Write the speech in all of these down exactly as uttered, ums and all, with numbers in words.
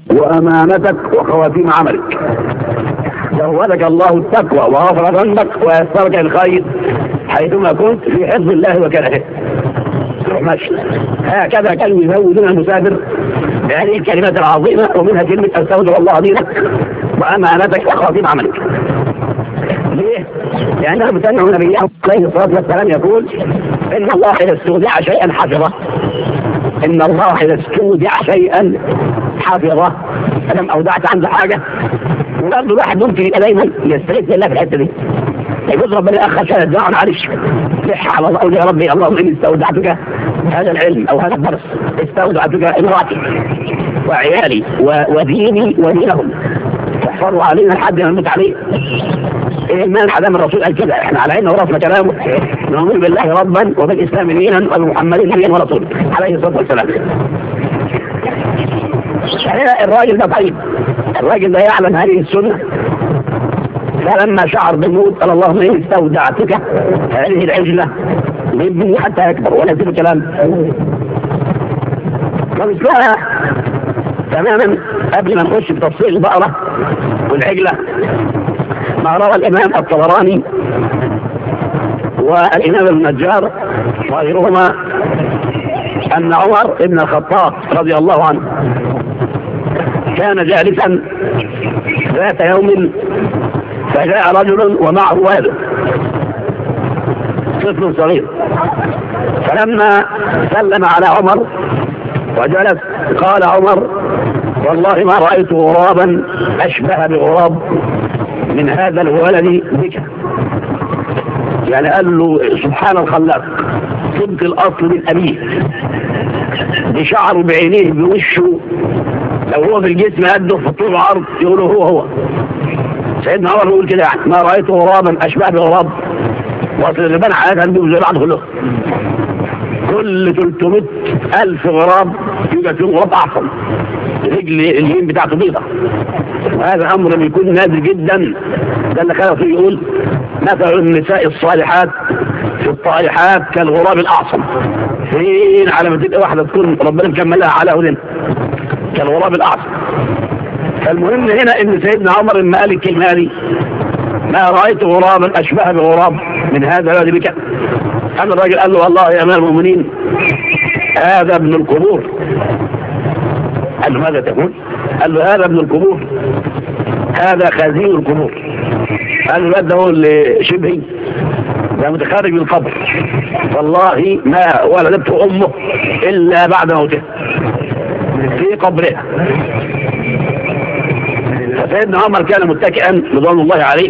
وأمانتك وخواتيم عملك. زودك الله التقوى وغفر ذنبك ويسرك الخير حيثما كنت في حفظ الله وكرهه. ماشي. هكذا كانوا يزودون المسافر بهذه الكلمات العظيمة، ومنها كلمة استودع الله دينك وأمانتك وخواتيم عملك. ليه؟ لأنهم سمعوا نبيهم عليه الصلاة والسلام يقول إن الله إذا استودع شيئا حفظه، إن الله إذا استودع شيئا حفظه. فلم أودعت عنده حاجة، وبرضه الواحد ممكن يبقى دايما يستغيث بالله في الحتة دي، يقول ربنا أخر شهر الدعاء معلش صح على الله، أقول يا ربي اللهم إني استودعتك هذا العلم أو هذا الدرس، استودعتك امرأتي وعيالي وديني ودينهم، واحفظوا علينا لحد ما نموت عليه. إيه ما حدام الرسول قال كده، احنا على عيننا وراسنا كلامه، نؤمن بالله ربا وبالإسلام دينا وبمحمد نبيا ورسولا عليه الصلاة والسلام. الراجل ده طيب، الراجل ده يعلم هذه السنة، فلما شعر بالموت قال اللهم إني استودعتك هذه العجلة لابني حتى يكبر ولا يزيد كلام. ومثلها تماما قبل ما نخش بتفصيل البقرة والعجلة، ما روى الإمام الطبراني والإمام النجار وغيرهما أن عمر بن الخطاب رضي الله عنه كان جالسا ذات يوم، فجاء رجل ومعه والد طفل صغير، فلما سلم على عمر وجلس قال عمر والله ما رأيت غرابا أشبه بغراب من هذا الولد بك. يعني قال له سبحان الخلاق، طبق الأصل من أبيه، بشعره بعينيه بوشه، لو هو في الجسم قده في طول العرض يقولوا هو هو. سيدنا عمر يقول كده يعني ما رأيت غرابا أشبه بغراب، وصل الربان عادة بيهم زي بعض كلهم، كل ثلاثمائة ألف غراب يوجد فيهم غراب أعظم، رجل اليمين بتاعته بيضة، وهذا أمر بيكون نادر جدا. ده اللي خلق يقول مثل النساء الصالحات في الطالحات كالغراب الأعصم. فين على ما تبقى واحدة تكون ربنا مكملها على هدن كالغراب الأعصم. فالمهم هنا ان سيدنا عمر لما قال الكلمة دي ما رأيت غرابا أشبه بغراب من هذا الذي بك، أنا الراجل قال له والله يا أمير المؤمنين هذا ابن القبور. قال له ماذا تقول؟ قال له هذا ابن القبور، هذا خزين القبور. قال له الواد ده هو اللي شبهي، ده متخرج من القبر، والله ما ولدت أمه إلا بعد موته في قبرها. فسيدنا عمر كان متكئا رضوان الله عليه،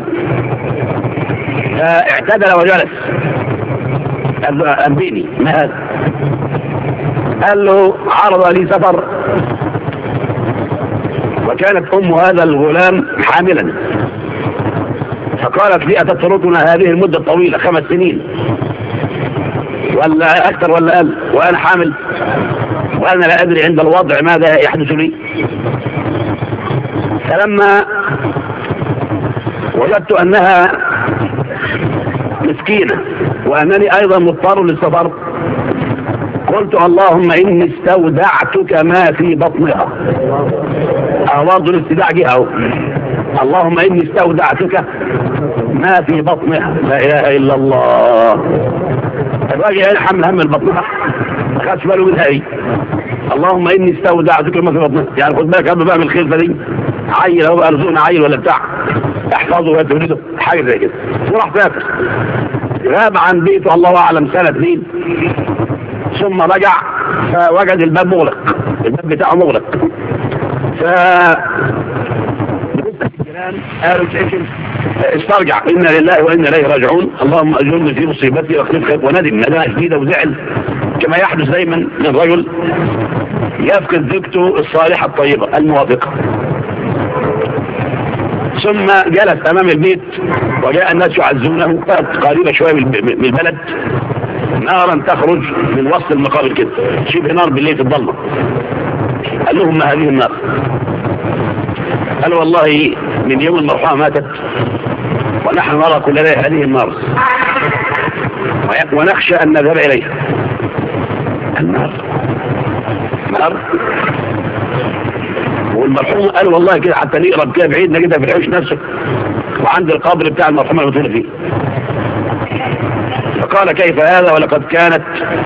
اعتدل وجلس. قال له أنبئني ما هذا؟ قال له عرض لي سفر، وكانت أم هذا الغلام حاملا، فقالت لي أتتركنا هذه المدة الطويلة خمس سنين ولا أكثر ولا أقل وأنا حامل، وأنا لا أدري عند الوضع ماذا يحدث لي. فلما وجدت أنها مسكينة وأنني أيضا مضطر للسفر، قلت اللهم إني استودعتك ما في بطنها. أراد الاستداع جهه، اللهم إني استودعتك ما في بطنها. لا إله إلا الله. الراجل هنا حمل هم البطنها، ما خدش باله منها إيه. اللهم إني استودعتك ما في بطنها، يعني خد بالك قبل بقى من الخلفة دي، عيل أهو بقى رزقنا عيل ولا بتاع، احفظه وتولده حاجة زي كده. وراح سافر غاب عن بيته الله أعلم سنة اثنين، ثم رجع فوجد الباب مغلق، الباب بتاعه مغلق. ف قالوا استرجع إنا لله وإنا إليه راجعون، اللهم أجرني في مصيبتي واخلف خير، وندم ندامة شديدة وزعل كما يحدث دايما للرجل يفقد زوجته الصالحة الطيبة الموافقة. ثم جلس أمام البيت وجاء الناس يعزونه، كانت قريبة شوية من البلد، نارا تخرج من وسط المقابر كده، شبه نار بالليل في الظلمة. قال لهم ما هذه النار؟ قالوا والله من يوم المرحومة ماتت ونحن نرى كل ليلة هذه النار ونخشى أن نذهب إليها. النار نار المرحوم قال والله كده حتى نقرب كده بعيدنا كده في الحوش نفسه وعند القبر بتاع المرحوم المدفون فيه. فقال كيف هذا ولقد كانت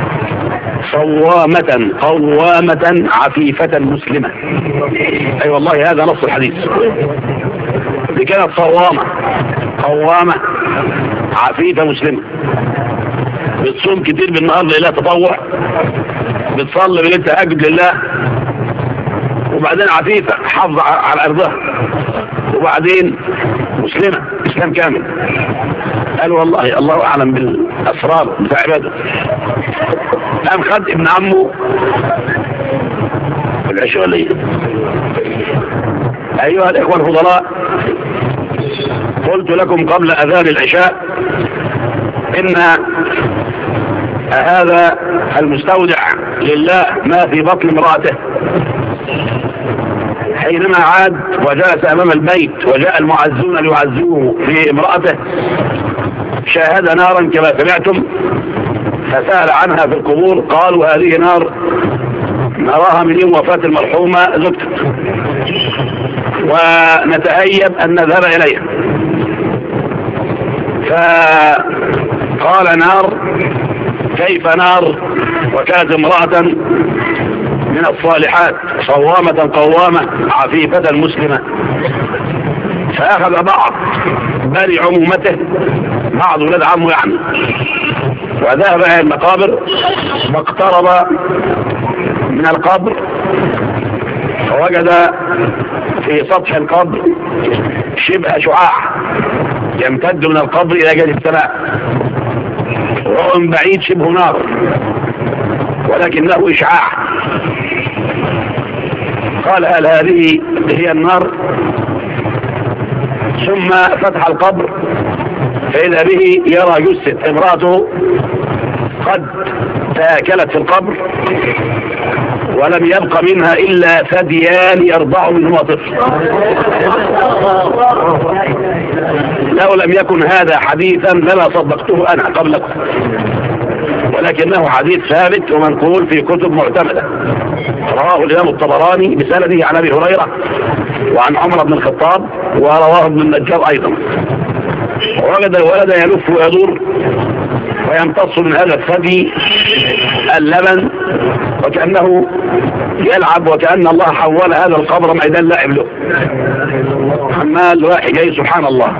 صوامة قوامة عفيفة مسلمة. اي أيوة والله هذا نص الحديث. دي كانت صوامة قوامة عفيفة مسلمة، بتصوم كتير بالنهار لله تطوع، بتصلي بالليل تهجد لله، وبعدين عفيفة حافظة على أرضها، وبعدين مسلمة إسلام كامل. قال والله الله أعلم بالأسرار بتاع عباده. قام خد ابن عمه في العشاء ولا ايه؟ أيها الإخوة الفضلاء، قلت لكم قبل أذان العشاء إن هذا المستودع لله ما في بطن امرأته حينما عاد وجلس أمام البيت وجاء المعزون ليعزوه في امرأته شاهد نارا كما سمعتم، فسأل عنها في القبور قالوا هذه نار نراها من يوم وفاة المرحومة زوجته ونتهيب أن نذهب إليها. فقال نار، كيف نار وكانت امرأة من الصالحات صوامة قوامة عفيفة مسلمة. فأخذ بعض بني عمومته، بعض ولاد عمه يعني، وذهب إلى المقابر واقترب من القبر فوجد في سطح القبر شبه شعاع يمتد من القبر إلى جهة السماء، وهو من بعيد شبه نار ولكنه إشعاع. قال هل هذه هي النار؟ ثم فتح القبر فإذا به يرى جثة امرأته قد تاكلت في القبر ولم يبق منها إلا ثديان يرضع منهما طفل. لو لم يكن هذا حديثا لما صدقته أنا قبلكم، ولكنه حديث ثابت ومنقول في كتب معتمدة. رواه الإمام الطبراني بسنده عن أبي هريرة وعن عمر بن الخطاب، ورواه ابن النجار أيضا. ووجد الولد يلف ويدور ويمتص من هذا الثدي اللبن وكأنه يلعب، وكأن الله حول هذا القبر ميدان لاعب له، عمال رايح جاي سبحان الله.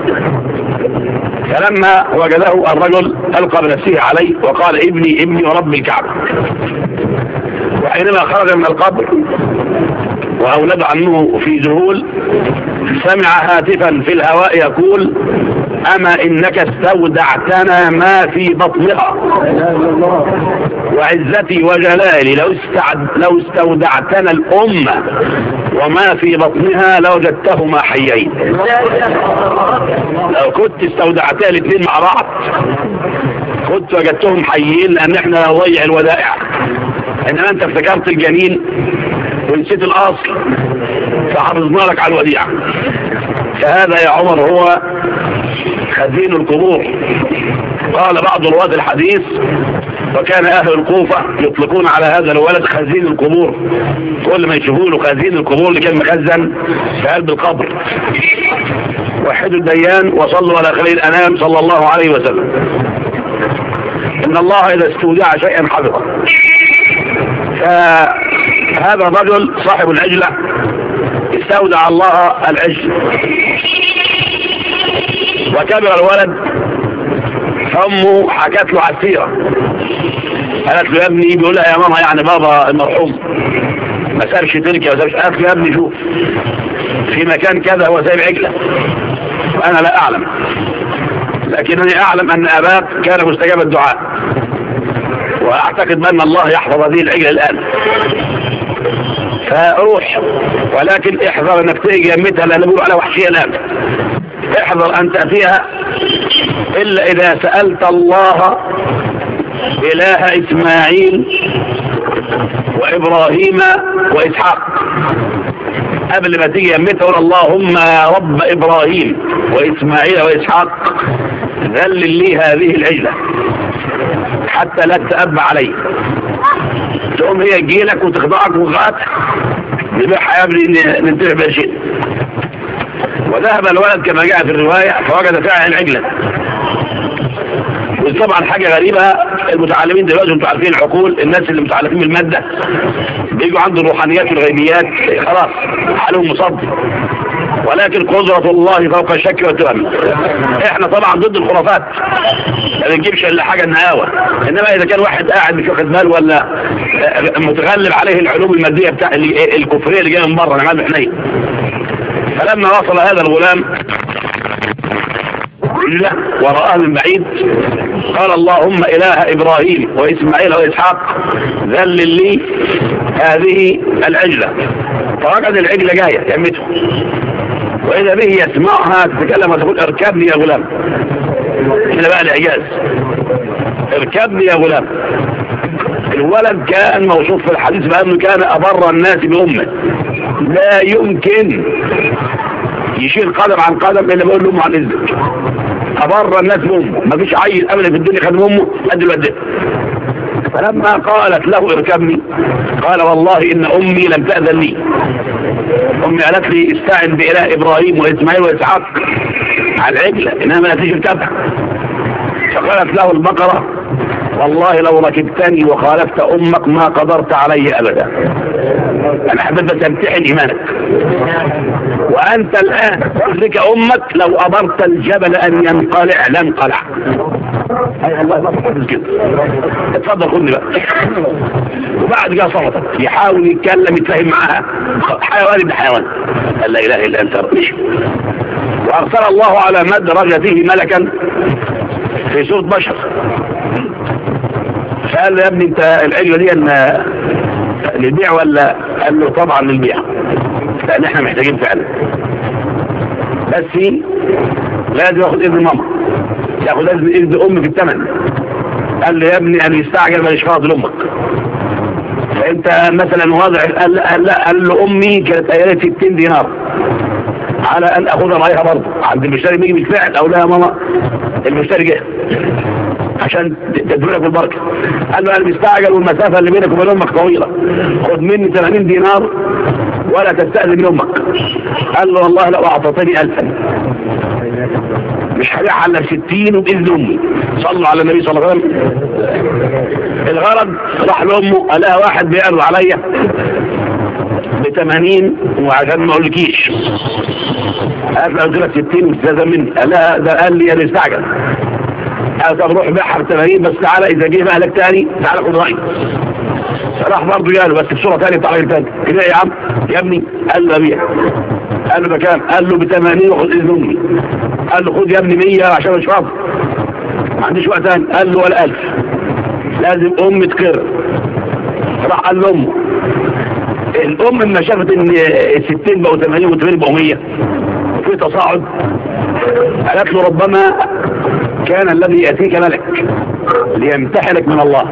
فلما وجده الرجل ألقى بنفسه عليه وقال ابني ابني ورب الكعبة. وحينما خرج من القبر وأولد عنه في ذهول سمع هاتفا في الهواء يقول أما إنك استودعتنا ما في بطنها، وعزتي وجلالي لو, استعد لو استودعتنا الأمة وما في بطنها لوجدتهما حيين. لو كنت استودعتها الاثنين مع بعض كنت وجدتهم حيين، لأن احنا نضيع الودائع، إنما أنت افتكرت الجنين ونسيت الأصل فحفظنا لك على الوديعة. فهذا يا عمر هو خزين القبور. قال بعض رواة الحديث وكان أهل الكوفة يطلقون على هذا الولد خزين القبور، كل ما يشوفوا له خزين القبور اللي كان مخزن في قلب القبر. وحدوا الديان وصلوا على خليل الأنام صلى الله عليه وسلم. إن الله إذا استودع شيئا حفظه. فهذا الرجل صاحب العجلة استودع الله العجل، وكبر الولد. أمه حكت له عسيرة، قالت له يا ابني، بيقول لها يا ماما يعني بابا المرحوم ما سابش تركة وسابش. قالت له يا ابني شوف في مكان كذا هو سايب عجلة، أنا لا أعلم، لكنني أعلم أن أباك كان مستجاب الدعاء، وأعتقد بأن الله يحفظ هذه العجلة الآن. فروح، ولكن احذر أنك تيجي يمتها، لأن بيقولوا على وحشية الآن. احذر أن تأتيها إلا إذا سألت الله إله إسماعيل وإبراهيم وإسحاق. قبل ما تيجي يمتها قول اللهم رب إبراهيم وإسماعيل وإسحاق ذلل لي هذه العجلة حتى لا تتأبى علي. تقوم هي تجيلك وتخضعك وغات ذبحها يا ابني ننتبه بها شيء. وذهب الولد كما جاء في الرواية فوجد فعلا العجلة. وطبعا حاجة غريبة، المتعلمين دلوقتي انتوا عارفين العقول، الناس اللي متعلقين بالمادة بيجوا عند الروحانيات والغيبيات خلاص حالهم مصدي، ولكن قدرة الله فوق الشك والتهم. احنا طبعا ضد الخرافات، ما بنجيبش الا حاجة النهاوة، انما اذا كان واحد قاعد مش واخد باله ولا متغلب عليه العلوم المادية بتاع الكفرية اللي جايه من بره نعمل حنين. فلما وصل هذا الغلام ورآه من بعيد قال اللهم إله إبراهيم وإسماعيل وإسحاق ذلل لي هذه العجلة. فوجد العجلة جاية يمته، وإذا به يسمعها تتكلم وتقول اركبني يا غلام. هنا بقى الإعجاز، اركبني يا غلام. الولد كان موصوف في الحديث بأنه كان أبر الناس بأمه، لا يمكن يشيل قدم عن قدم إلا بقول لأمه عن إذنك. أبر الناس بأمه، ما فيش عيل أبدا في الدنيا خدم أمه قد الواد. فلما قالت له اركبني قال والله إن أمي لم تأذن لي. أمي قالت لي استعن بإله إبراهيم وإسماعيل وإسحاق على العجلة إنها ما نتيجة تبع. فقالت له البقرة والله لو ركبتني وخالفت أمك ما قدرت علي أبدا. أنا حبيت بس امتحن إيمانك، وأنت الآن تدرك أمك لو أمرت الجبل أن ينقلع لانقلع. أي والله ما تحدث كده. اتفضل خدني بقى. وبعد جاء صوتك يحاول يتكلم يتفاهم معها، حيوان ابن حيوان. قال لا إله إلا أنت ربي. وأرسل الله على مدرجته ملكا في صورة بشر، فقال له يا ابني انت العجلة دي ان للبيع ولا؟ قال له طبعا للبيع لان احنا محتاجين فعلا، بس لازم ياخد اذن ماما، ياخد اذن امي في الثمن. قال له يا ابني انا يستعجل ماليش فاضي لامك، فانت مثلا واضع. قال, قال, قال له امي كانت قايله ستين دينار على ان اخذها معاها برضه عند المشتري بيجي بالفعل. او لا يا ماما المشتري جه عشان تدفعك بالبركه. قال له انا مستعجل والمسافه اللي بينك وبين امك طويله، خد مني ثمانين دينار ولا تستأذن من امك. قال له والله لو اعطيتني ألفا مش هبيعها الا ستين وباذن امي. صلوا على النبي صلى الله عليه وسلم. الغرض راح لامه قال لها واحد بيعرض عليا بثمانين وعشان ما اقولكيش. قال له قلت لك ستين واستاذن مني. قال لها ده قال لي انا استعجل. قال طب روح بيعها ب ثمانين بس تعالى اذا جه مهلك تاني تعالى خد رايي. راح برضه جاله بس بصوره ثانيه بتاع راجل ثاني كده يا عم يا ابني. قال له ابيع. قال له بكام؟ قال له ب ثمانين وخد اذن امي. قال له خد يا ابني مية عشان مش فاضي ما عنديش وقت ثاني. قال له ولا ألف لازم امي تقر. راح قال لامه. الام لما شافت ان الستين بقوا ثمانين والثمانين بقوا مية في تصاعد قالت له ربما كان الذي يأتيك ملك ليمتحنك من الله،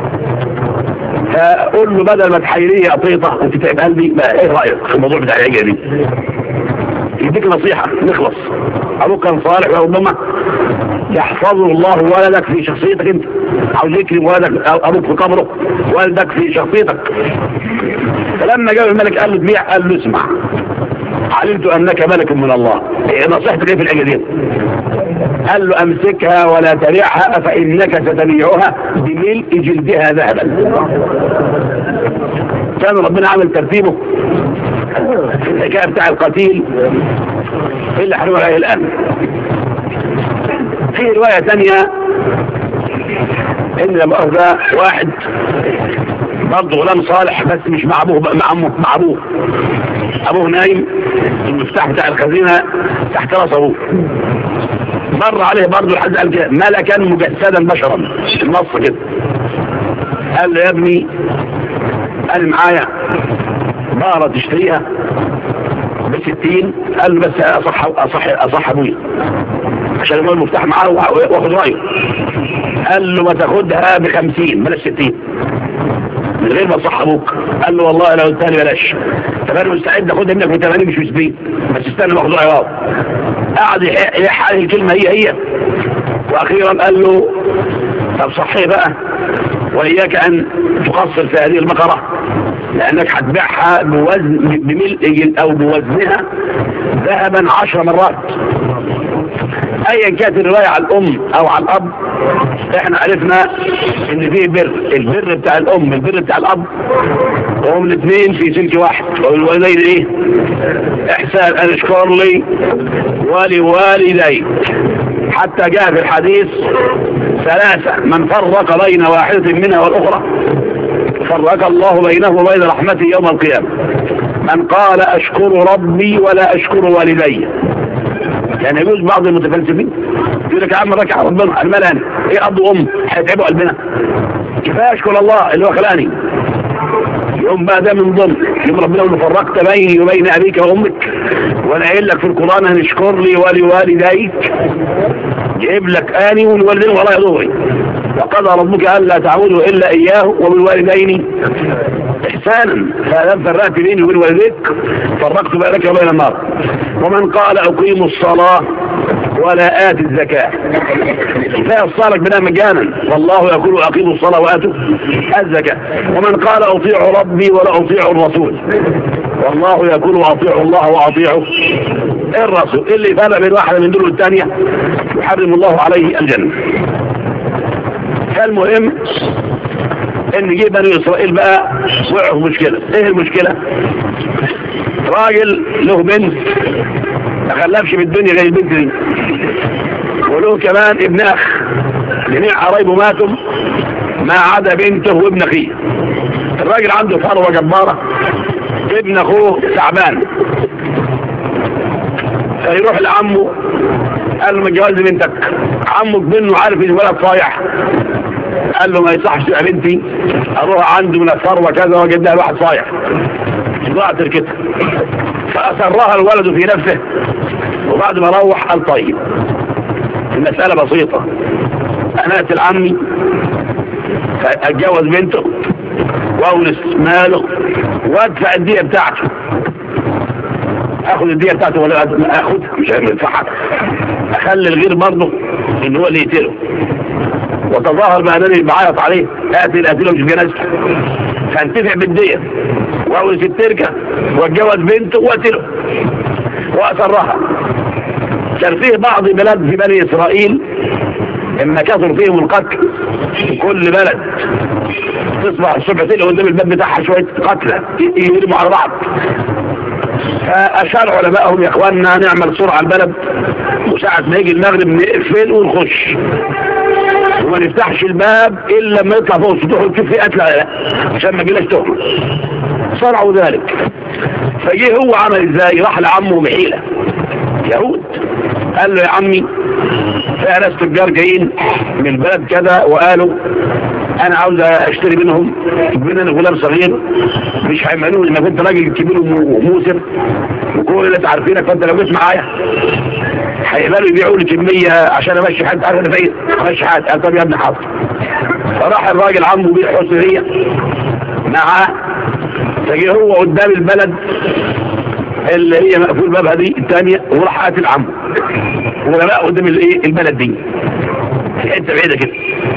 فقول له بدل ما تحيريه يا قطيطة وتتعب قلبي بقى ايه رأيك في الموضوع بتاع العجلة دي؟ يديك نصيحة نخلص. ابوك كان صالح وربما يحفظه الله ولدك في شخصيتك انت، عاوز يكرم ولدك ابوك في قبره والدك في شخصيتك. فلما جاء الملك قال له تبيع، قال له اسمع علمت انك ملك من الله، نصيحتك ايه في العجلة دي؟ قال له امسكها ولا تبيعها فانك ستبيعها بملء جلدها ذهبا. كان ربنا عمل ترتيبه في الحكايه بتاع القتيل اللي حلوه عليه الان. في روايه ثانيه ان لما اخذ واحد برضه غلام صالح بس مش مع ابوه مع امه مع ابوه ابوه نايم، المفتاح بتاع الخزينه تحت راس ابوه. مر عليه برضه لحد قال كده ملكا مجسدا بشرا النص كده. قال له يا ابني قال معايا بقرة تشتريها بستين. قال له بس اصح اصح اصح ابويا عشان يقول المفتاح معاه واخد رايه. قال له ما تاخدها بخمسين بلاش ستين من غير ما تصح ابوك. قال له والله لو الثاني بلاش. طب انا مستعد اخدها منك ب ثمانين مش بستين بس استنى باخد رايه. قعد يحقق الكلمه هي هي واخيرا قال له طب صحي بقى واياك ان تقصر في هذه البقره لانك هتبيعها بوزن بملء او بوزنها ذهبا عشر مرات. ايا كانت الرواية على الام او على الاب، احنا عرفنا ان فيه بر، البر بتاع الام البر بتاع الاب، وهم الاثنين في سلك واحد. والوالدين ايه؟ احسان ان اشكر لي ولوالدي، حتى جاء في الحديث ثلاثة من فرق بين واحدة منها والاخرى فرق الله بينه وبين رحمته يوم القيامة. من قال اشكر ربي ولا اشكر والدي. يعني يجوز بعض المتفلسفين يقول لك يا عم ركع ربنا المال انا ايه اب وام هيتعبوا قلبنا، كفايه اشكر الله اللي هو خلقني. يوم بقى ده من ضمن يوم ربنا يقول فرقت بيني وبين ابيك وامك، وانا قايل لك في القران ان اشكر لي ولوالديك، جايب لك اني والوالدين والله يضوري. وقضى ربك الا تعبدوا الا اياه وبالوالدين احسانا، فلم فرقت بيني وبين والديك فرقت بينك وبين النار. ومن قال اقيموا الصلاه ولا آتي الزكاة، كفاية الصلاة بنا مجانا، والله يقول أقيموا الصلاة وآتوا الزكاة. ومن قال أطيعوا ربي ولا أطيعوا الرسول، والله يقول أطيعوا الله وأطيعوا الرسول. اللي فرق بين واحدة من دول والثانية يحرم الله عليه الجنة. فالمهم ان جه بني اسرائيل بقى وقعوا في مشكلة. ايه المشكلة؟ راجل له بنت ما خلفش بالدنيا غير البنت دي، وله كمان ابن اخ، جميع قرايبه ماتوا ما عدا بنته وابن اخيه. الراجل عنده ثروه جباره، ابن اخوه تعبان، فيروح لعمه قال له ما تجوز بنتك. عمه منه عارف ان الولد صايع، قال له ما يصحش يا بنتي اروح عنده من الثروه كذا واجد لها واحد صايع، ضاعت تركتها. فأسرها الولد في نفسه، وبعد ما روح قال طيب المسألة بسيطة، أنا أتي لعمي أتجوز بنته وأورث ماله وأدفع الدية بتاعته. أخذ الدية بتاعته ولا أخذها؟ مش هينفعها. أخلي الغير برضه إن هو اللي يقتله، وتظاهر بأنني بعيط عليه آتي القتيله مش جنازته، فانتفع بالدية وأورث التركة واتجوز بنته وقتله وأسرها. كان فيه بعض بلاد في بني إسرائيل إما كثر فيهم القتل، في كل بلد تصبح الصبح تلقى قدام الباب بتاعها شوية قتلى يهرموا على بعض. فأشار علمائهم يا إخواننا نعمل سرعة البلد، وساعة ما يجي المغرب نقفل ونخش وما نفتحش الباب إلا لما يطلع فوق السطوح ونشوف فيه قتلى عشان ما يجيلاش تهمة. صرعوا ذلك. فجيه هو عمل ازاي؟ راح لعمه بحيلة يهود، قال له يا عمي في ناس تجار جايين من البلد كذا وقالوا انا عاوز اشتري منهم، بين انا غلام صغير مش هيمنوني، ما كنت راجل كبير وموسر وكل اللي عارفينك، فانت لو جيت معايا هيقبلوا يبيعوا لي كميه عشان امشي حد، عارف انا فين امشي حد. قال طب يا ابني حاضر. فراح الراجل عمه بيع حسنيه معاه، فجي هو قدام البلد اللي هي مقفول بابها دي الثانيه، وراح قاتل عمه ورماه قدام الايه البلد دي في حته بعيده كده.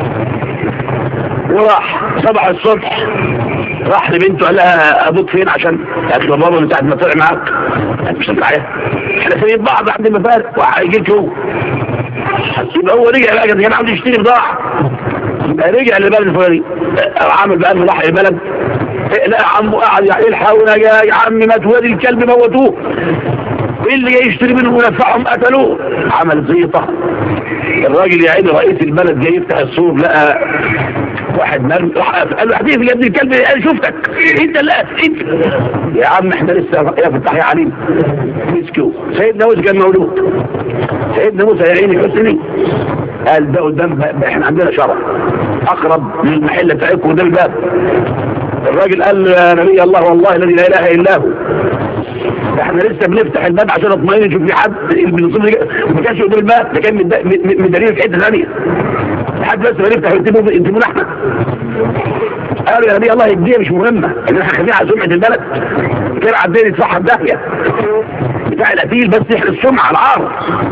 وراح صبح الصبح راح لبنته قال لها ابوك فين؟ عشان قالت له بابا من ساعه ما طلع معاك. قالت مش معايا، احنا سايبين بعض عند المفارق وهيجيك هو. يبقى هو رجع بقى كان عاوز يشتري بضاعه، يبقى رجع للبلد الفلاني، عامل بقى انه راح البلد لا عمه قاعد يلحقونا يا عمي مات وادي الكلب موتوه، اللي جاي يشتري منهم ونفعهم قتلوه. عمل زيطه. الراجل يا عيني رئيس البلد جاي يفتح السور لقى واحد مرمي، قال له حبيبي يا ابن الكلب انا شفتك انت اللي انت يا عم احنا لسه يا فتح يا عليم مسكوه. سيدنا موسى كان مولود، سيدنا موسى يا عيني حسني قال ده قدام احنا عندنا شرع اقرب من المحله بتاعتكم قدام الباب. الراجل قال له يا نبي الله والله الذي لا اله الا هو احنا لسه بنفتح الباب عشان اطمئن نشوف في حد بنصيب، ما كانش قدام الباب، ده كان من دليل في حته ثانيه لحد بس ما نفتح ينتمون احنا. قالوا يا نبي الله الدنيا مش مهمه، ان احنا خلينا على سمعه البلد كده عدين يدفعها بداهيه بتاع القتيل بس يحرق السمعه العار.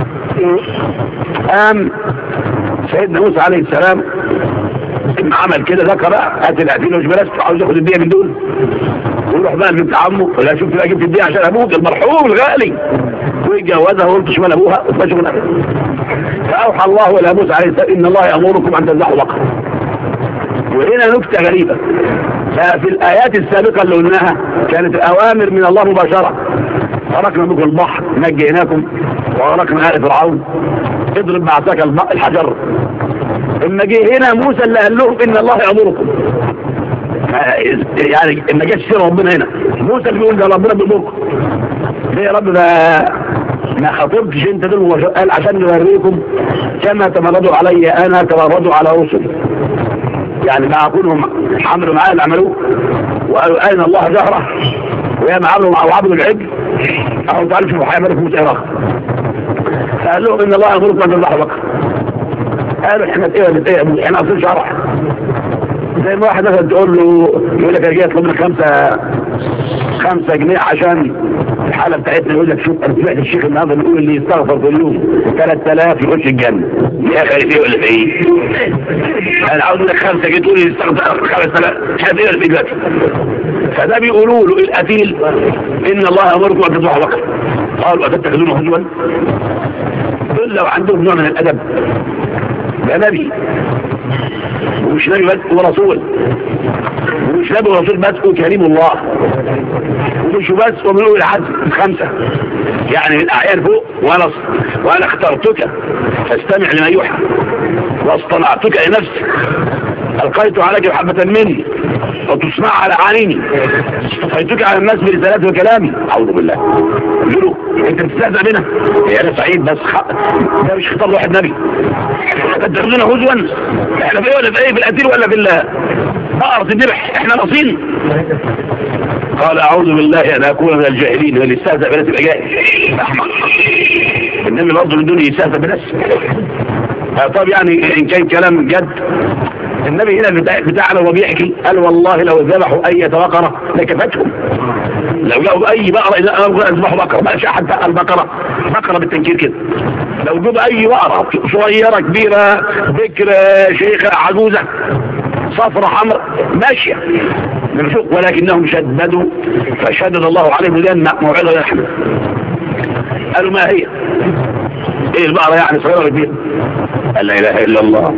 قام سيدنا موسى عليه السلام عمل كده ذكر بقى قاتل القتيل مش بلاش عاوز ياخد الدنيا من دول. ويروح بقى لبنت عمه ولا شوف بقى جبت الدنيا عشان ابوك المرحوم الغالي ويتجوزها وقلت شمال ابوها وفاجئ من ابوها. فاوحى الله الى موسى عليه السلام ان الله يامركم ان تذبحوا بقره. وهنا نكته غريبه، ففي الايات السابقه اللي قلناها كانت اوامر من الله مباشره، تركنا بكم البحر نجيناكم وغرقنا ال فرعون اضرب بعصاك الحجر. اما جه هنا موسى اللي قال لهم ان الله يامركم، يعني ما جاش سير ربنا هنا، موسى اللي بيقول ده ربنا بيامركم. ليه يا رب ما ما خاطبتش انت دول؟ قال عشان نوريكم كما تمردوا علي انا تمردوا على رسلي. يعني ما اكونهم عملوا معايا اللي عملوه وقالوا اين الله جهره ويا ما عملوا مع عبدوا العجل اهو تعالوا شوفوا هيعملوا في موسى ايه رخ. فقال لهم ان الله يامركم ان تذبحوا بقره. قالوا احنا ايه ولا ايه؟ احنا اصلا شرح زي ما واحد مثلا تقول له يقول لك انا جاي اطلب منك خمسه خمسه جنيه عشان الحاله بتاعتنا، يقول لك شوف انا سمعت الشيخ النهارده بيقول اللي يستغفر كل يوم ثلاثة آلاف يخش الجنه. يا اخي ايه ولا ايه؟ انا عاوز لك خمسه جنيه تقول لي يستغفر خمسة آلاف مش عارف ايه ولا ايه دلوقتي. فده بيقولوا له القتيل ان الله يامركم ان تذبحوا بقره. قالوا اتتخذونه هزوا؟ دول لو عندهم نوع من الادب، ده نبي ومش نبي بس ورسول، ومش نبي ورسول بس وكريم الله، ومش بس ومنه العدل خمسة يعني من الأعيان فوق. وانا وانا اخترتك فاستمع لما يوحى واصطنعتك لنفسك ألقيت عليك محبة مني وتسمع على عيني اصطفيتك على الناس برسالتي وكلامي. أعوذ بالله. يقولوا انت بتستهزأ بنا يا انا سعيد بس خ... ده مش خطاب واحد نبي. تتخذونا هزوا؟ احنا في ايه ولا في ايه؟ في القتيل ولا في البقرة تذبح؟ احنا ناقصين؟ قال اعوذ بالله ان اكون من الجاهلين. اللي يستهزأ بناس يبقى جاهل احمق. النبي برضه من دون يستهزأ بناس. طب يعني ان كان كلام جد النبي هنا بتاعنا وهو بيحكي قال والله لو ذبحوا اي بقره لكفتهم. لو جابوا اي بقره اذا اذبحوا بقره ما شاء حتى البقره بقره بالتنكير كده. لو جابوا اي بقره صغيره كبيره بكر شيخه عجوزه صفرة حمراء ماشيه ولكنهم شددوا فشدد الله عليهم لان موعظه يحمل. قالوا ما هي؟ ايه البقره يعني صغيره ولا كبيره؟ قال لا اله الا الله.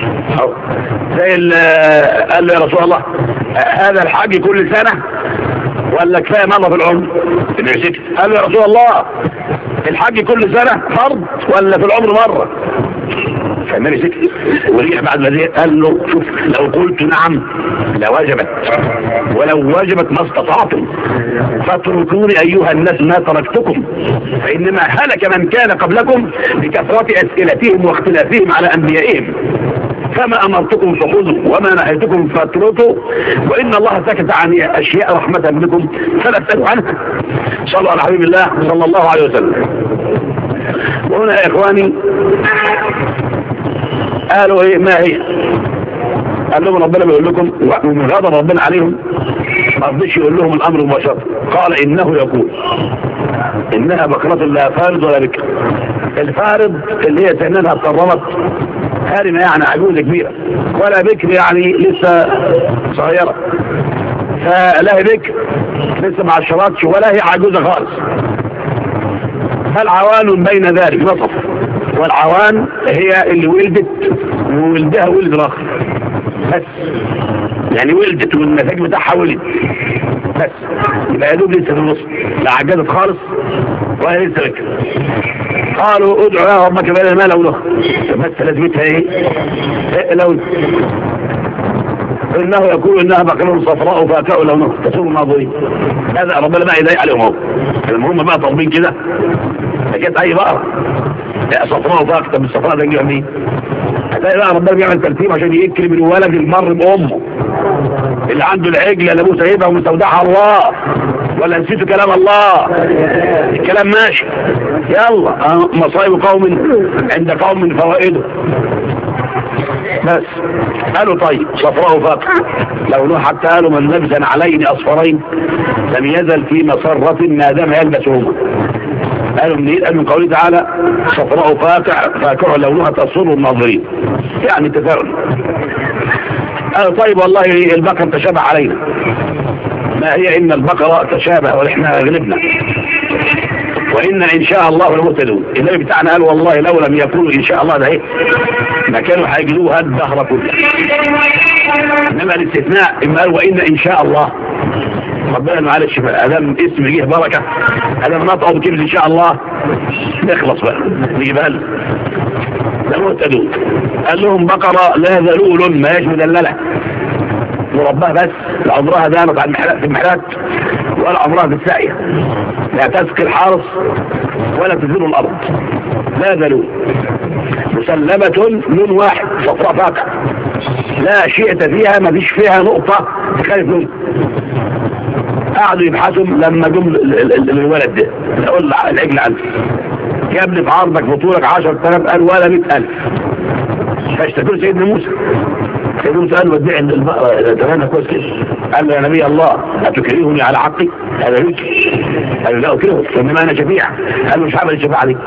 زي قال له يا رسول الله هذا الحج كل سنه ولا كفايه مره في العمر؟ قال له يا رسول الله الحج كل سنه فرض ولا في العمر مره؟ فالنبي سكت وريح بعد ما قال له شوف لو قلت نعم لوجبت ولو وجبت ما استطعتم فاتركوني ايها الناس ما تركتكم فانما هلك من كان قبلكم بكثرة اسئلتهم واختلافهم على انبيائهم فما امرتكم فخذوا وما نهيتكم فاتركوا وان الله سكت عن اشياء رحمة بكم فلا تسألوا عنها. صلوا على حبيب الله صلى الله عليه وسلم. وهنا يا اخواني قالوا ايه ما هي؟ قال لهم ربنا بيقول لكم ومن غضب ربنا عليهم ما رضيش يقول لهم الامر مباشرة. قال انه يقول انها بقرة لا فارض ولا بكر. الفارض اللي هي سنانها اتقربت هارمة يعني عجوزة كبيرة ولا بكر يعني لسه صغيرة. فلا هي بكر لسه ما عشراتش ولا هي عجوزة خالص. فالعوان بين ذلك نصف. والعوان هي اللي ولدت وولدها ولد اخر بس يعني ولدت والنتاج بتاعها ولد بس يبقى يا دوب لسه في النص لا عجزت خالص ولا لسه بكر. قالوا ادعوا يا ربك بين ما لونه بس لازمتها ايه؟ ايه لون؟ انه يقول انها بقرة صفراء فاكهة لونه تسور الناظرين. هذا ربنا بقى يضايق عليهم اهو لما هم بقى طالبين كده فكانت اي بقرة يا صفراء وفاكهة. طب الصفراء ده نجيبها منين؟ هتلاقي بقى ربنا بيعمل ترتيب عشان يكرم الولد المر بامه اللي عنده العجله اللي ابوه سايبها ومستودعها الله ولا نسيتوا كلام الله؟ الكلام ماشي يلا مصائب قوم عند قوم فوائده. بس قالوا طيب صفراء وفاكهة لونه حتى قالوا من لبس علين اصفرين لم يزل في مسرة ما دام يلبسهما. قالوا منين؟ قالوا من قوله تعالى صفراء فاكهة فاكهة لونها تسر الناظرين يعني تفاؤل. قالوا طيب والله البقر تشابه علينا ما هي إن البقرة تشابه ونحن غلبنا وإن إن شاء الله لمهتدون. النبي بتاعنا قال والله لو لم يكونوا إن شاء الله ده إيه ما كانوا هيجدوها الدهر كله. إنما الاستثناء إما قال وإن إن شاء الله ربنا معلش بقى أدام اسم جه بركة أدام نطقه بكلمة إن شاء الله نخلص بقى نجيبها له لمهتدون. قال لهم بقرة لا ذلول ما هيش مدللة مرباه بس لا عمرها دامت على المحلات في المحلات ولا عمرها في الساقية لا تسقي الحارس ولا تزيل الأرض لا ذلول مسلمة من واحد صفراء فاتحة لا شيء فيها ما فيش فيها نقطة تخالف منه. قعدوا يبحثوا لما جم الولد ده نقول العجل عنه يا ابني في عرضك بطولك عشرة آلاف قال ولا مئة ألف فاشتكوا سيدنا موسى. سيدنا موسى قال ودعي ان البقرة تماما كويس كده قال له يا نبي الله أتكرهني على حقي؟ قال له قال له لا أكرهك إنما أنا شفيع. قال له مش هعمل الشفاعة دي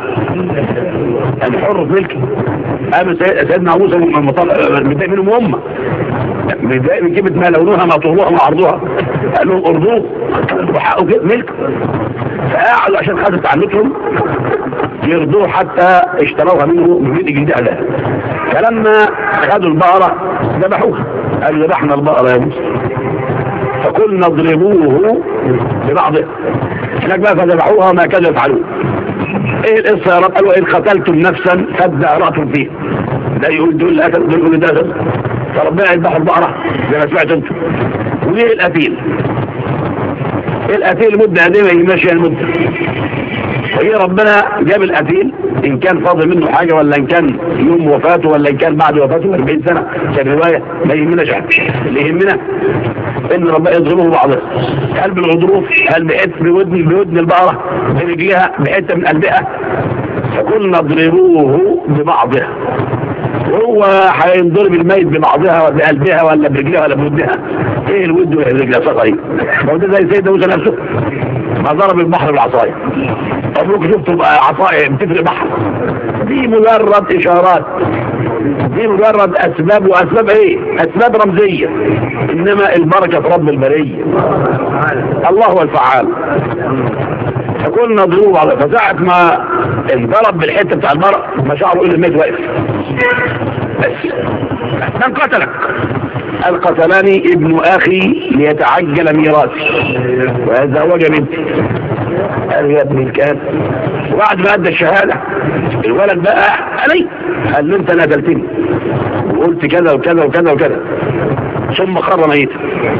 أنا حر في ملكي. قال سيدنا موسى متضايق منهم هم متضايق من كلمة ما لونها ما طولوها ما عرضوها قال لهم ارضوه وحقوا كده ملك. فقعدوا عشان خدوا تعلمتهم يرضوه حتى اشتروها منه من بيت جديد عليها. فلما خدوا البقرة ذبحوها قالوا ذبحنا البقرة يا موسى فقلنا اضربوه ببعضها. هناك بقى فذبحوها ما كانوا يفعلون. ايه القصة يا رب؟ قالوا ان قتلتم نفسا فادارأتم فيه ده يقول دول قتل دول يقول ده قتل فربنا يذبحوا البقرة زي ما سمعت انتم. وليه القتيل؟ القتيل مدة قديمة يمشي المدة وهي ربنا جاب القتيل ان كان فاضل منه حاجة ولا ان كان يوم وفاته ولا ان كان بعد وفاته أربعين سنة كان رواية ما يهمناش حاجة. اللي يهمنا ان ربنا يضربه بعضها هل بالغضروف هل بحته بودن بودن البقرة برجلها بحته من قلبها فقلنا اضربوه ببعضها. وهو هينضرب الميت ببعضها ولا بقلبها ولا برجلها ولا بودنها ايه الود والرجل صغير ما هو ده زي سيدنا موسى نفسه ما ضرب البحر بالعصايه. طب شفتوا عصايه بتفرق بحر؟ دي مجرد اشارات دي مجرد اسباب واسباب ايه اسباب رمزيه انما البركه في رب البريه الله هو الفعال. فكنا ضروب على فساعة ما انضرب بالحته بتاع المرء ما شعروا الا الميت واقف بس. من قتلك؟ قال قتلني ابن اخي ليتعجل ميراثي ويتزوج بنتي. قال يا ابن الكلب. وبعد ما ادى الشهاده الولد بقى علي قال له انت نادلتني وقلت كذا وكذا وكذا وكذا ثم خر ميتا.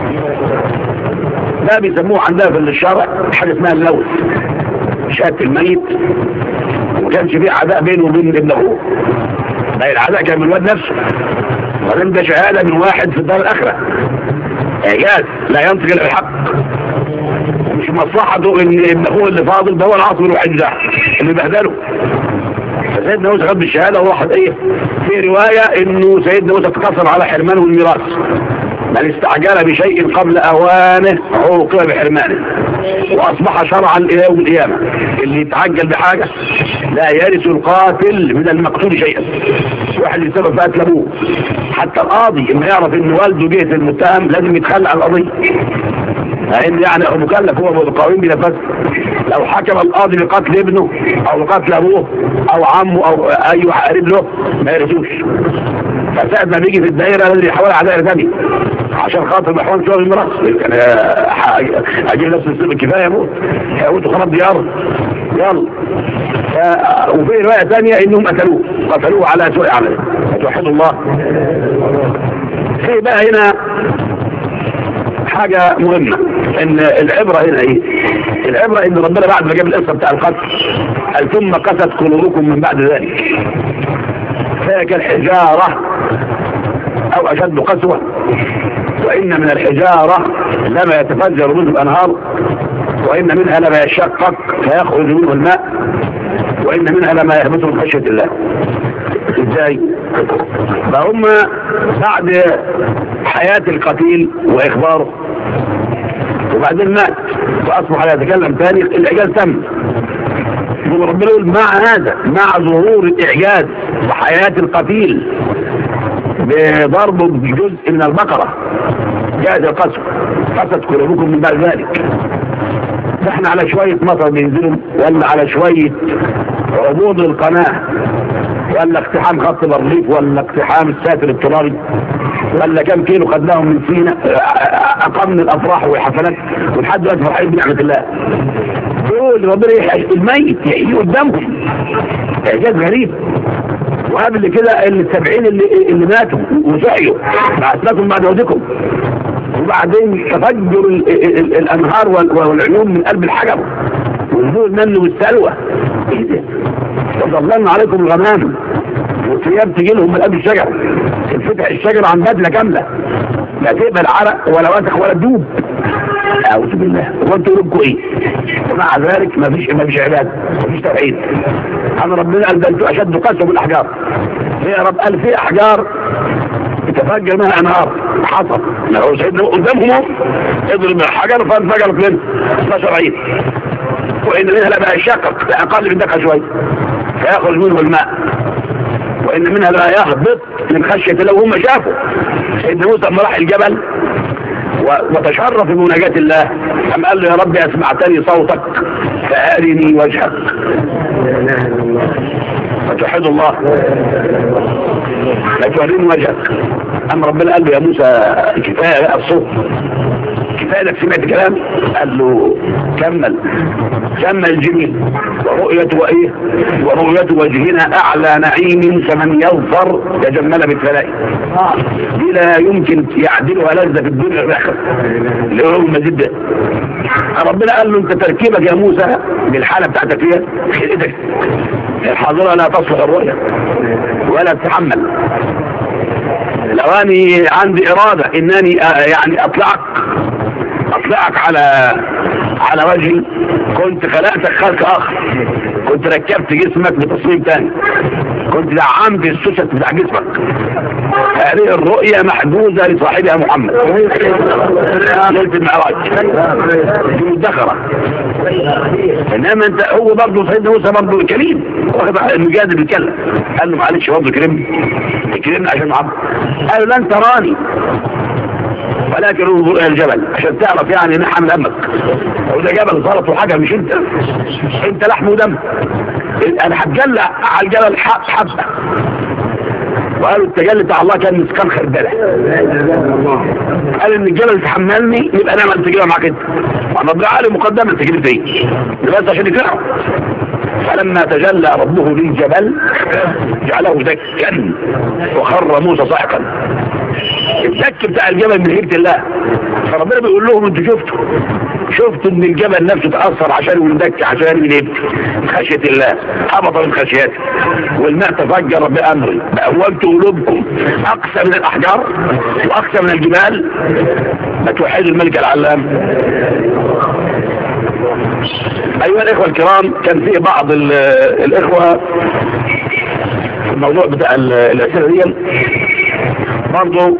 ده بيسموه عندها في الشارع حاجه اسمها اللوث شهاده الميت وما كانش فيه عداء بينه وبين ابن اخوه ده العداء كان من الواد نفسه وبعدين ده شهاده من واحد في الدار الاخره اعجاز لا ينطق الا بالحق مش مصلحته ان ابن اخوه اللي فاضل ده هو العاصم الوحيد ده اللي بهدله. فسيدنا موسى خد بالشهاده وراحت ايه في روايه انه سيدنا موسى اقتصر على حرمانه الميراث من استعجل بشيء قبل اوانه عوقب بحرمانه واصبح شرعا الى يوم القيامه اللي يتعجل بحاجه لا يرث القاتل من المقتول شيئا. واحد يسبب في قتل ابوه حتى القاضي اما يعرف ان والده جهه المتهم لازم يتخلى عن القضيه لان يعني هو مكلف هو بالقوانين بنفسه. لو حكم القاضي بقتل ابنه او بقتل ابوه او عمه او اي قريب له ما يرثوش. فساعة ما بيجي في الدائره لازم يحول على دائره ثانيه عشان خاطر محوان شويه الميراث كان اجيب نفس السبب كفايه يموت يموتوا خراب دياره يلا. وفي روايه ثانيه انهم قتلوه قتلوه على سوء عمله توحدوا الله. في بقى هنا حاجه مهمه ان العبره هنا ايه؟ العبره ان ربنا بعد ما جاب القصه بتاع القتل قال ثم قست قلوبكم من بعد ذلك فهي كالحجاره او اشد قسوه وان من الحجاره لما يتفجر منه الانهار وان منها لما يشقق فيخرج منه الماء وان منها لما يهبط من خشيه الله. ازاي؟ فهم بعد حياه القتيل واخباره وبعدين مات واصبح لا يتكلم ثاني الاعجاز تم. ربنا يقول مع هذا مع ظهور الاعجاز وحياه القتيل بضربه بجزء من البقره جاءت القسوه قست قلوبكم من بعد ذلك. احنا على شوية مطر بينزلوا، ولا على شوية عبور القناة، ولا اقتحام خط بارليف، ولا اقتحام الساتر الترابي، ولا كم كيلو خدناهم من سينا، اقمنا الافراح والحفلات ولحد دلوقتي فرحين بنعمة الله. يقول ربنا يحيي الميت، يحيي قدامهم. اعجاز غريب. وقبل كده السبعين اللي اللي ماتوا وصحيوا بعثناكم بعد موتكم، وبعدين تفجر ال ال ال الانهار والعيون من قلب الحجر، ونزول المن والسلوى. ايه ده؟ وظللنا عليكم الغمام، والثياب تجي لهم من قلب الشجر، تنفتح الشجر عن بدله كامله، لا تقبل عرق ولا وسخ ولا تدوب. اعوذ بالله. وانتوا قلوبكم ايه؟ ومع ذلك ما فيش ما فيش عباده، ما فيش توحيد. انا ربنا قال ده انتوا اشد قسوه بالاحجار. يا رب قال في احجار تفجر منها انهار، حصل. لو سيدنا قدامهم اضرب الحجر فانفجرت منه اثناشر عيد، وان منها لا بقى يشقق اقل من دقه شويه فياخذ منه الماء، وان منها لا يهبط من خشيه الله. وهم شافوا سيدنا موسى لما راح الجبل وتشرف بمناجاة الله، أم قال له يا رب أسمعتني صوتك فأرني وجهك فتوحد الله، لا توريني وجهك. أم ربنا قال له يا موسى كفاية بقى الصوت، كفاية لك سمعت كلام؟ قال له كمل كمل الجميل. ورؤية وإيه؟ ورؤية وجهنا أعلى نعيم كمن يظفر تجمل بالفلائي، دي لا يمكن يعدلها لذة في الدنيا والآخرة اللي هو المزيد ده. ربنا قال له انت تركيبك يا موسى بالحالة بتاعتك فيها خلقتك الحاضرة لا تصلح الرؤية ولا تتحمل. لو اني عندي إرادة انني يعني اطلعك اطلعك على على وجهي كنت خلقتك خلق اخر، كنت ركبت جسمك بتصميم تاني، كنت دعمت السوست بتاع جسمك. هذه الرؤية محدودة لصاحبها محمد ليلة المعراج، دي مدخرة. انما انت هو برضه سيدنا موسى برضه كريم، واخد المجادل بيتكلم قال له معلش برضه كرمني كرمني عشان محمد. قال له لن تراني ولكن انظر الى الجبل عشان تعرف يعني ان حامل همك. وده جبل صارت وحاجه مش انت، انت لحم ودم. انا هتجلى على الجبل حبه. وقالوا التجلي بتاع الله كان مسكان خردله. قال ان الجبل تحملني يبقى انا عملت تجربه معاك انت. وانا بقى مقدمه التجربه دي بس عشان يقنعوا. فلما تجلى ربه للجبل جعله دكا وخر موسى صاعقا. الدك بتاع الجبل من هيبه الله. فربنا بيقول لهم انتوا شفتوا شفتوا ان الجبل نفسه تاثر عشان وندك عشان من هيبه خشيه الله، هبط من خشيته والماء تفجر بامري. باولت قلوبكم اقسى من الاحجار واقسى من الجبال. ما توحدوا الملك العلام. ايها الاخوه الكرام، كان في بعض الاخوه الموضوع بتاع الاسئله دي برضه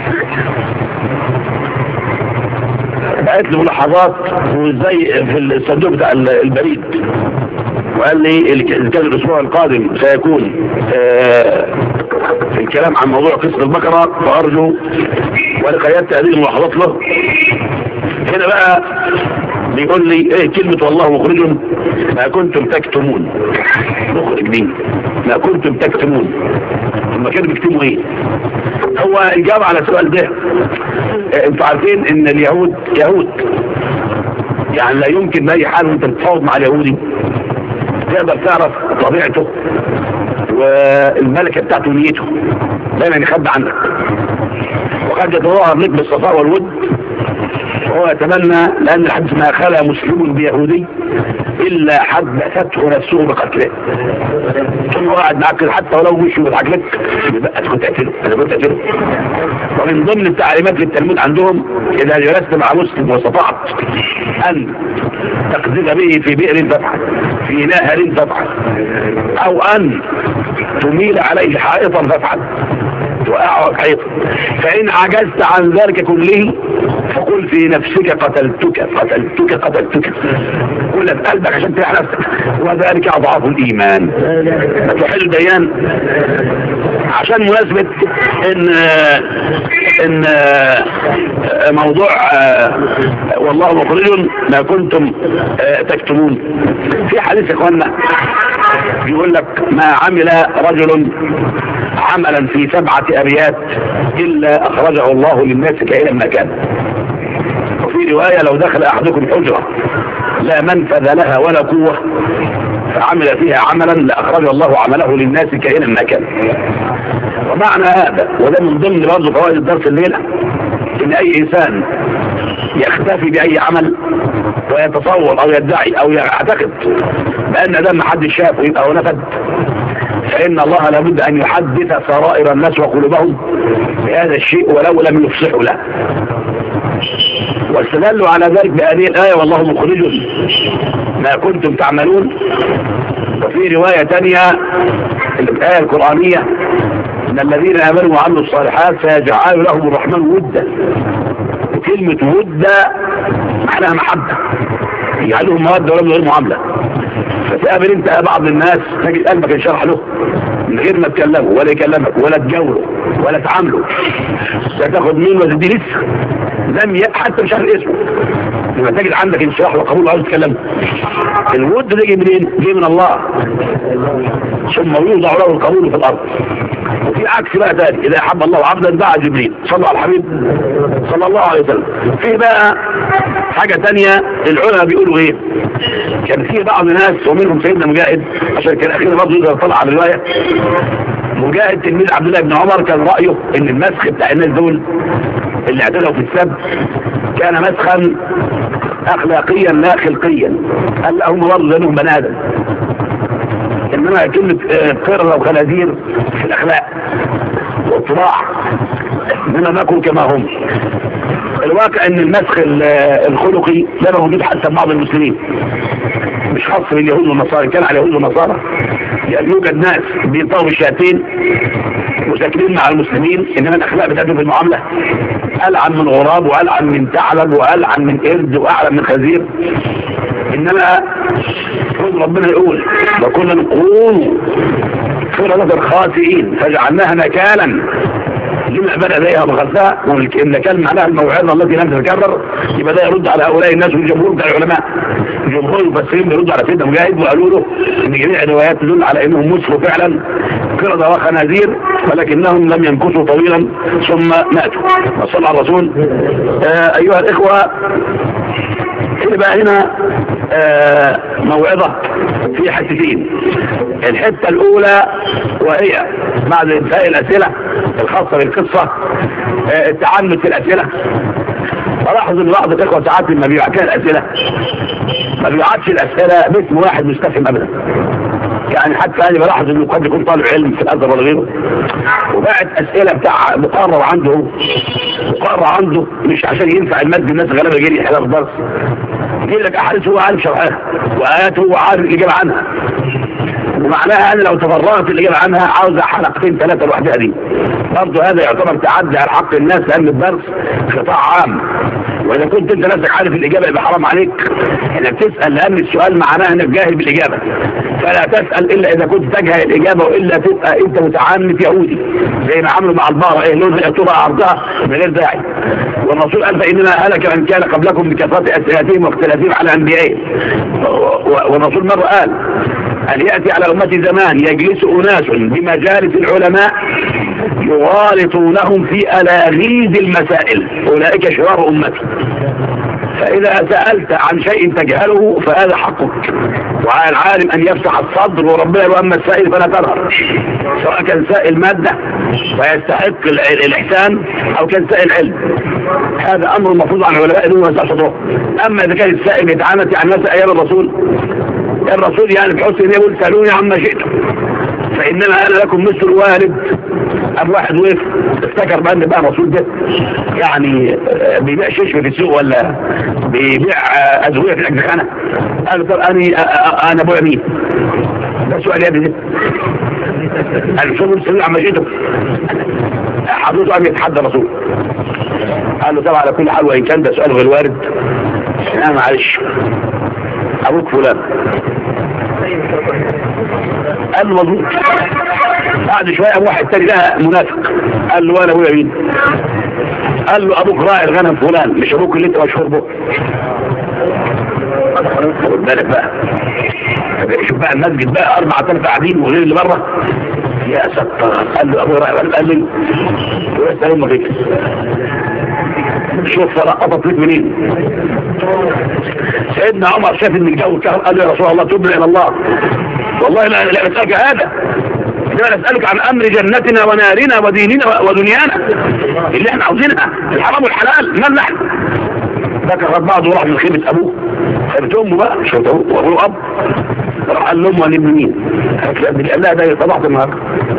بقيت لي ملاحظات وازاي في الصندوق بتاع البريد، وقال لي كان الاسبوع القادم سيكون آه الكلام عن موضوع قصة البقرة، فارجو ولقيادة هذه الملاحظات له. هنا بقى بيقول لي ايه كلمة والله مخرج ما كنتم تكتمون. مخرج دي ما كنتم تكتمون، هم كانوا بيكتموا ايه؟ هو الجواب على السؤال ده اه انتوا عارفين ان اليهود يهود، يعني لا يمكن باي حال وانت بتتفاوض مع اليهودي تقدر تعرف طبيعته والملكة بتاعته نيته، دايما يخبى عنك. وقد يتظاهر لك بالصفاء والود وهو يتمنى، لأن الحديث ما خلا مسلم بيهودي إلا حدثته نفسه بقتله. ثم قاعد معك حتى ولو مش بيضحك لك يبقى أنت كنت أقتله، أنا كنت أقتله. ومن ضمن التعليمات في التلمود عندهم إذا جلست مع مسلم واستطعت أن تقذف به في بئر فافعل، في نهر فافعل، أو أن تميل عليه حائطا فافعل وأعوك حيطا. فإن عجزت عن ذلك كله فقل في نفسك قتلتك قتلتك قتلتك، قل في قلبك عشان تريح نفسك، وذلك أضعاف الإيمان. ما تحل ديان عشان مناسبة إن ان موضوع والله مخرج ما كنتم تكتمون. في حديث يا اخوانا يقول لك ما عمل رجل عملا في سبعة ابيات الا اخرجه الله للناس كائنا ما كان. وفي رواية لو دخل احدكم حجرة لا منفذ لها ولا قوة فعمل فيها عملا لاخرج الله عمله للناس كائنا ما كان. ومعنى هذا وده من ضمن برضه فوائد الدرس الليلة ان اي انسان يختفي باي عمل ويتصور او يدعي او يعتقد بان ده ما حدش شافه يبقى هو نفذ، فان الله لابد ان يحدث سرائر الناس وقلوبهم بهذا الشيء ولو لم يفصحوا له. واستدلوا على ذلك بهذه الايه والله مخرج ما كنتم تعملون. وفي روايه ثانيه الايه القرانيه ان الذين امنوا وعملوا الصالحات سيجعل لهم الرحمن ودا. وكلمه ودا معناها محبه، يجعلهم موده ولا غير معامله. فتقابل انت بعض الناس تجد قلبك ينشرح له من غير ما تكلمه ولا يكلمك ولا تجاوره ولا تعامله، لا تاخد منه ولا تدي لسه لم ي... حتى مش عارف اسمه. لما تجد عندك انشراح وقبول وعاوز تكلمه، الود ده جاي منين؟ جاي من الله، ثم يوضع له القبول في الارض. وفي عكس بقى تاني، اذا احب الله عبدا دعا جبريل صلى على الحبيب صلى الله عليه وسلم. في بقى حاجه تانيه العلماء بيقولوا ايه؟ كان في بعض الناس ومنهم سيدنا مجاهد، عشان كان اخيرا برضه يقدر يطلع على الروايه. مجاهد تلميذ عبد الله بن عمر كان رايه ان المسخ بتاع الناس دول اللي اعتدوا في السب كان مسخا اخلاقيا لا خلقيا. قال هم برضه زيهم بني ادم، انما كلمه قرة وخنازير في الاخلاق والطباع، انما نكون كما هم. الواقع ان المسخ الخلقي ده موجود حتى في بعض المسلمين، مش خاص باليهود والنصارى، كان على اليهود والنصارى يعني يوجد ناس بيطاووا الشياطين مساكنين مع المسلمين، انما الاخلاق بتاعتهم في المعامله العن من غراب والعن من ثعلب والعن من قرد واعلى من خنزير. انما ربنا يقول وكنا نقول قرة الخاسئين فجعلناها نكالا لما بدا زيها بخلفها. وان كان معناها الموعظه التي لم تتكرر، يبقى ده يرد على هؤلاء الناس والجمهور بتاع العلماء. جمهور المفسرين بيردوا على سيدنا مجاهد وقالوا له ان جميع الروايات تدل على انهم مسخوا فعلا قردة وخنازير، ولكنهم لم يمكثوا طويلا ثم ماتوا. وصلى على الرسول. آه ايها الاخوه، يبقى هنا آه موعظه في حتتين. الحته الاولى وهي بعد انتهاء الاسئله الخاصه بالقصه آه التعنت في الاسئله. ولاحظ ان بعض الاخوه ساعات لما بيبعت لها الاسئله ما بيبعتش الاسئله باسم واحد مستفهم ابدا. يعني حتى انا بلاحظ انه قد يكون طالب علم في الازهر ولا غيره وبعت اسئله بتاع مقرر عنده مقرر عنده مش عشان ينفع المد الناس غالبا يجي يحضر الدرس، يجي لك احاديث هو عارف شرحها وايات هو عارف الاجابه عنها، ومعناها انا لو تفرغت الاجابه عنها عاوزه حلقتين ثلاثه لوحدها دي. برضه هذا يعتبر تعدي على حق الناس لان الدرس قطاع عام، واذا كنت انت نفسك عارف الاجابه يبقى حرام عليك انك تسال، لان السؤال معناه انك جاهل بالاجابه. فلا تسال الا اذا كنت تجهل الاجابه، والا تبقى انت متعنت يهودي زي ما عملوا مع البقره، ايه لونها يا عرضها من غير داعي. والرسول قال فانما هلك من كان قبلكم بكثره اسئلتهم واختلافهم على انبيائهم. والرسول مره قال أن يأتي على أمتي زمان يجلس أناس بمجالس العلماء يغالطونهم في ألاغيز المسائل، أولئك شرار أمتي. فإذا سألت عن شيء تجهله فهذا حقك، وعلى العالم أن يفتح الصدر، وربنا يقول أما السائل فلا تنهر، سواء كان سائل مادة ويستحق الإحسان أو كان سائل علم. هذا أمر المفروض عن العلماء أنه يسأل صدره. أما إذا كان السائل يتعنت عن ناس أيام الرسول، الرسول يعني بحسن يقول سألوني عما شئتم فإنما أنا لكم مثل الوالد. أم واحد وقف افتكر بأن بقى الرسول ده يعني بيبيع ششم في السوق ولا بيبيع أزوية في الأجزخانة. قال له طب أنا أنا أبويا مين؟ ده سؤال يا ابني. الرسول سألوني عما شئتم، حضرته أن يتحدى الرسول. قال له طبعا على كل حال وإن كان ده سؤال غير وارد أنا معلش أبوك فلان. قال له مظبوط. بعد شوية واحد تاني لها منافق قال له وانا ابويا مين؟ قال له ابوك راعي الغنم فلان، مش ابوك اللي انت مشهور به. خد بالك بقى، شوف بقى المسجد بقى اربع ثلاث قاعدين وغير اللي بره. يا ستار، قال له ابو راعي الغنم، قال لي ويسال امك هيك. شوف لقطت لك منين. سيدنا عمر شاف ان الجو كهر، قال له يا رسول الله تبنا الى الله، والله لا لا نسالك هذا، لا نسالك عن امر جنتنا ونارنا وديننا ودنيانا اللي احنا عاوزينها، الحرام والحلال، مال نحن. ذكر بعضه وراح من خيمه ابوه، خيمه امه بقى، شفت ابوه وابوه اب، راح قال لامه انا ابن مين؟ قال لها ده طلعت النهارده.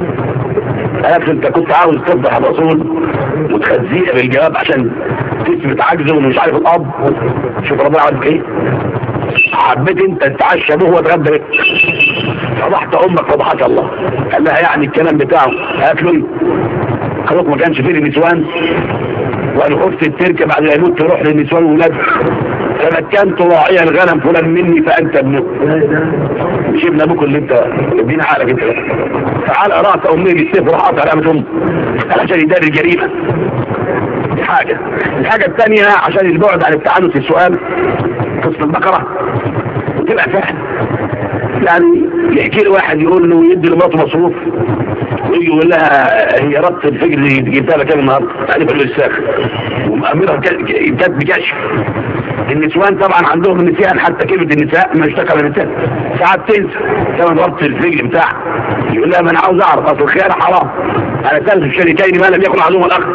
قالت انت كنت عاوز تفضح الرسول وتخزيه بالجواب عشان تثبت عجزه ومش عارف الاب. شوف ربنا عمل ايه؟ حبيت انت تتعشى به وتغدى بك، فضحت امك فضحك الله. قال لها يعني الكلام بتاعه؟ قالت له خلاص ما كانش فيه النسوان، وقال خفت التركه بعد ما يموت تروح للنسوان وولاد، تمكنت راعي الغنم فلان مني فانت ابنه. مش ابن ابوك اللي انت ادينا عقلك انت. تعال راس امي بالسيف وراح قطع رقبه امه عشان يداري الجريمه. دي حاجه. الحاجه الثانيه عشان البعد عن التعنت في السؤال، قصه البقره وتبقى فاهم. يعني يحكي له واحد يقول له يدي لمراته مصروف، ويجي يقول لها هي ربط الفجر جبتها لك كام النهارده؟ يعني بقول له الساخ ومأمرها كانت بكشف. النسوان طبعا عندهم النسيان، حتى كلمه النساء ما اشتكى من النساء، ساعات تنسى كمان ربط الفجر بتاعها. يقول لها ما انا عاوز اعرف، اصل الخيانه حرام، انا ثالث الشريكين ما لم يكن احدهما الاخر.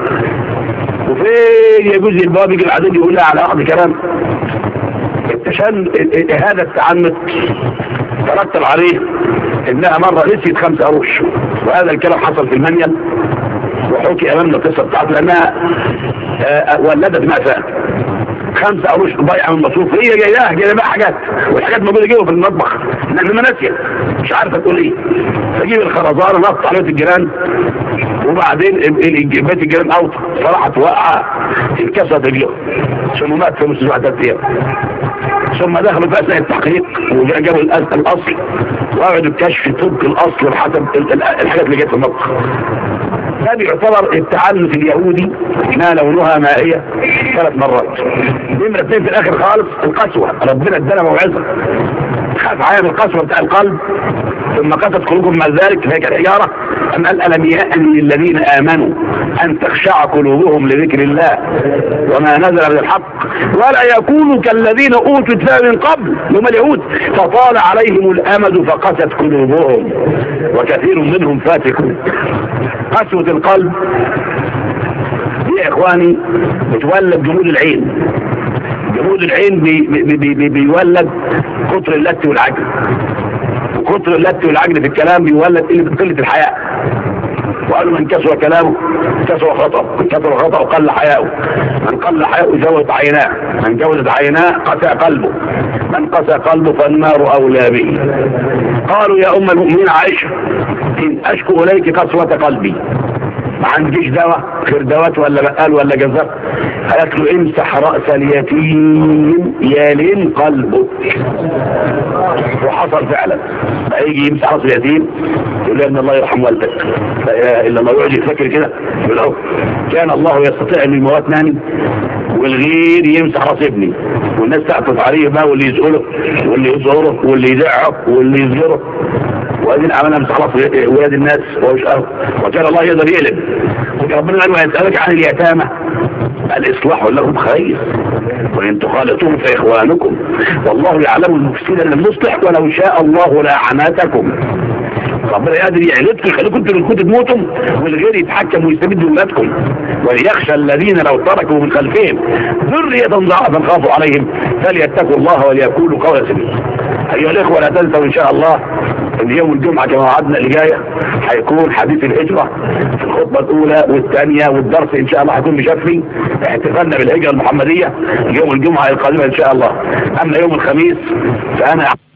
وفين يجوز الباب يجي بعدين يقول لها على بعض كلام. عشان هذا التعنت ترتب عليه انها مرة نسيت خمسة قروش، وهذا الكلام حصل في المنيل وحكي امامنا القصة بتاعته، لانها ولدت مأساة. خمسة قروش ضايعة من المصروف، هي جاياها جايه بقى حاجات، والحاجات موجودة جوه في المطبخ لانها ناسية مش عارفة تقول ايه. فجيب الخرزانة نط على بيت الجيران، وبعدين بيت الجيران اوطى صراحة وقع انكسرت رجله، ثم مات في مستشفى ثلاث ايام. ثم دخلوا في اثناء التحقيق وجابوا الاصل وقعدوا الكشف طبق الاصل بحسب الحاجات اللي جت في المطبخ. ده بيعتبر التعنت اليهودي ما لونها مائيه ثلاث مرات. نمره اثنين في الاخر خالص القسوه، ربنا ادانا موعظه خاف عين القسوه بتاع القلب، ثم قست قلوبهم مع ذلك فهي كالحجاره. أم قال ألم يأن للذين آمنوا أن تخشع قلوبهم لذكر الله وما نزل من الحق ولا يكونوا كالذين أوتوا الكتاب من قبل هم اليهود فطال عليهم الأمد فقست قلوبهم وكثير منهم فاسقون. قسوة القلب دي يا إخواني بتولد جمود العين. جمود العين بي بي بي بي بيولد كتر اللت والعجل، وكتر اللت والعجل في الكلام بيولد قلة الحياء. وقالوا من كسر كلامه كسر خطأ، من كسر خطأ قل حياؤه، من قل حياؤه زودت عيناه، من جودت عيناه قسى قلبه، من قسى قلبه فالنار أولى به. قالوا يا أم المؤمنين عائشة إن أشكو إليك قسوة قلبي، ما عنديش دواء غير دوات ولا بقال ولا جزار؟ قالت له امسح رأس اليتيم يلين قلبه. وحصل فعلا، بقى يجي يمسح رأس اليتيم يقول له ان الله يرحم والدك، لا اله الا الله. يقعد يفكر كده يقول له كان الله يستطيع ان يموتني والغير يمسح راس ابني، والناس تعطف عليه بقى، واللي يزقله واللي يزوره واللي يزعه واللي يزجره، وادين عملنا امسح راس ولاد الناس ومش أهل. وكان الله يقدر يقلب. ربنا قال ويسألك عن اليتامى الإصلاح لهم خير وإن تخالطوهم فإخوانكم والله يعلم المفسد من المصلح ولو شاء الله لأعناتكم. ربنا قادر يعلمكم يخليكم انتوا اللي كنتوا تموتوا والغير يتحكم ويستبد بولادكم. وليخشى الذين لو تركوا من خلفهم ذرية ضعافا خافوا عليهم فليتقوا الله وليقولوا قولا سديدا. أيها الإخوة لا تنسوا إن شاء الله ان يوم الجمعة كما وعدنا اللي جاية هيكون حديث الهجرة في الخطبة الأولى والثانية، والدرس إن شاء الله هيكون مشفي احتفالنا بالهجرة المحمدية يوم الجمعة القادمة إن شاء الله. أما يوم الخميس فأنا